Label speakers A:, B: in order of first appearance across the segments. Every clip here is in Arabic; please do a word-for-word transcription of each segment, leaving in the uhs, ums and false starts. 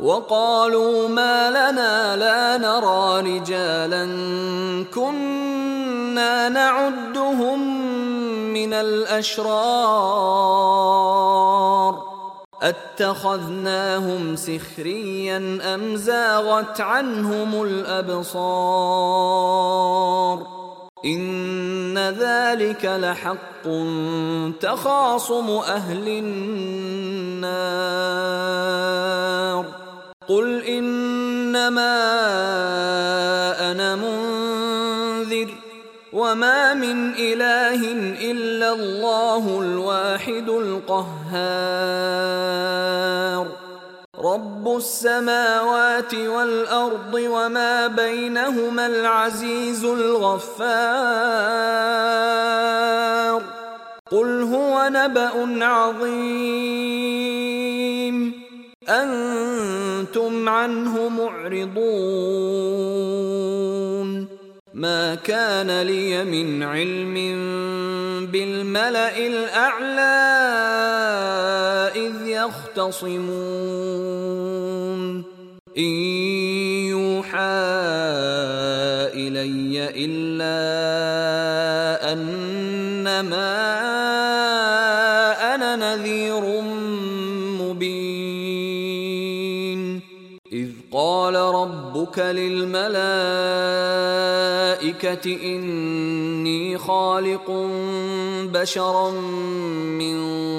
A: وقالوا ما لنا لا نرى رجالا كنا نعدهم من الأشرار أتخذناهم سخريا أم زاغت عنهم الأبصار إن ذلك لحق تخاصم أهل النار قل إنما أنا منذر وما من إله إلا الله الواحد القهار رب السماوات والأرض وما بينهما العزيز الغفار قل هو نبأ عظيم أنتم عنه معرضون ما كان لي من علم بالملأ الأعلى إذ يختصمون إن يوحى إلي إلا أنما أنا نذير مبين إذ قال ربك للملائكة إني خالق بشرا من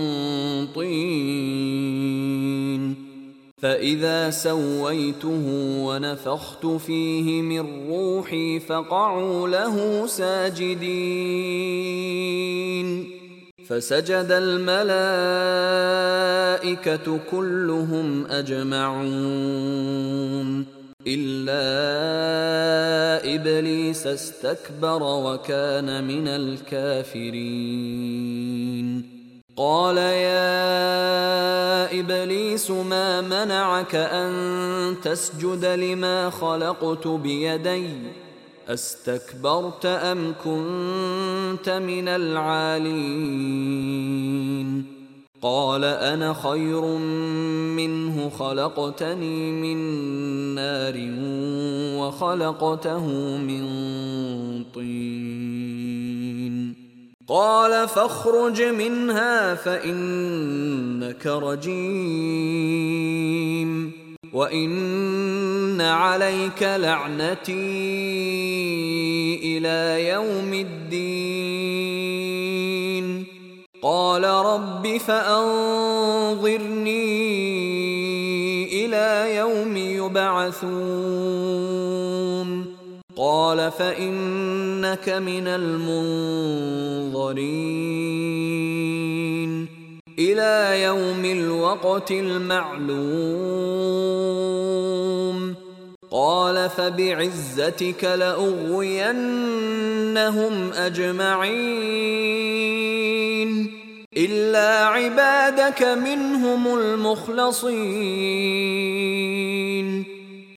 A: طين فإذا سويته ونفخت فيه من روحي فقعوا له ساجدين فسجد الملائكة كلهم أجمعون إلا إبليس استكبر وكان من الكافرين قال يا إبليس ما منعك أن تسجد لما خلقت بيدي أستكبرت أم كنت من العالين قال أنا خير منه خلقتني من نار وخلقته من طين قال فاخرج منها فإنك رجيم وإن عليك لعنتي إلى يوم الدين قال رب فأنظرني إلى يوم يبعثون قال فإنك من المنظرين إلى يوم الوقت المعلوم قال فبعزتك لأغوينهم أجمعين إلا عبادك منهم المخلصين